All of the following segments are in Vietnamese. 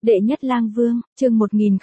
Đệ nhất lang vương, chương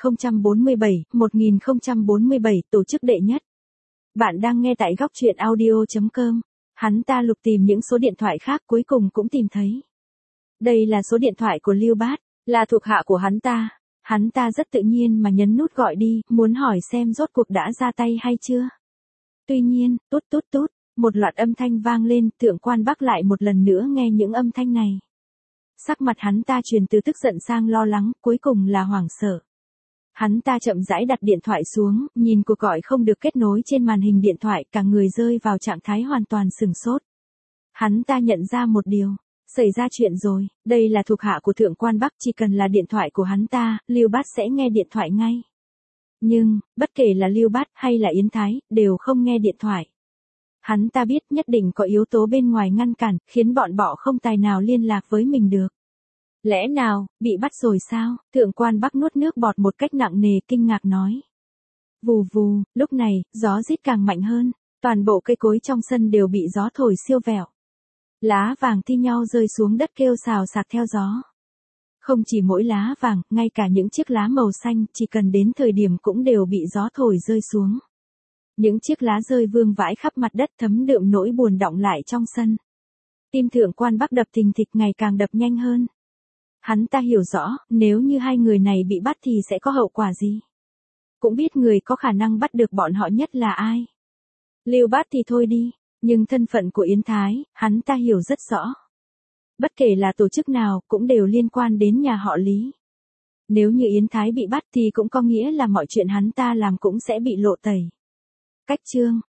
1047, tổ chức đệ nhất. Bạn đang nghe tại góc truyện audio.com. Hắn ta lục tìm những số điện thoại khác cuối cùng cũng tìm thấy. Đây là số điện thoại của Lưu Bát, là thuộc hạ của hắn ta. Hắn ta rất tự nhiên mà nhấn nút gọi đi, muốn hỏi xem rốt cuộc đã ra tay hay chưa. Tuy nhiên, tút tút tút, một loạt âm thanh vang lên, Thượng Quan Bắc lại một lần nữa nghe những âm thanh này. Sắc mặt hắn ta chuyển từ tức giận sang lo lắng, cuối cùng là hoảng sợ. Hắn ta chậm rãi đặt điện thoại xuống, nhìn cuộc gọi không được kết nối trên màn hình điện thoại, cả người rơi vào trạng thái hoàn toàn sửng sốt. Hắn ta nhận ra một điều, xảy ra chuyện rồi, đây là thuộc hạ của Thượng Quan Bắc, chỉ cần là điện thoại của hắn ta, Lưu Bát sẽ nghe điện thoại ngay. Nhưng, bất kể là Lưu Bát hay là Yến Thái, đều không nghe điện thoại. Hắn ta biết nhất định có yếu tố bên ngoài ngăn cản, khiến bọn họ không tài nào liên lạc với mình được. Lẽ nào, bị bắt rồi sao? Thượng Quan Bắc nuốt nước bọt một cách nặng nề, kinh ngạc nói. Vù vù, lúc này, gió rít càng mạnh hơn, toàn bộ cây cối trong sân đều bị gió thổi siêu vẹo. Lá vàng thi nhau rơi xuống đất kêu xào xạc theo gió. Không chỉ mỗi lá vàng, ngay cả những chiếc lá màu xanh, chỉ cần đến thời điểm cũng đều bị gió thổi rơi xuống. Những chiếc lá rơi vương vãi khắp mặt đất, thấm đượm nỗi buồn đọng lại trong sân. Tim Thượng Quan Bắc đập thình thịch, ngày càng đập nhanh hơn. Hắn ta hiểu rõ, nếu như hai người này bị bắt thì sẽ có hậu quả gì. Cũng biết người có khả năng bắt được bọn họ nhất là ai. Lưu Bát thì thôi đi, nhưng thân phận của Yến Thái, hắn ta hiểu rất rõ. Bất kể là tổ chức nào, cũng đều liên quan đến nhà họ Lý. Nếu như Yến Thái bị bắt thì cũng có nghĩa là mọi chuyện hắn ta làm cũng sẽ bị lộ tẩy. Cách chương,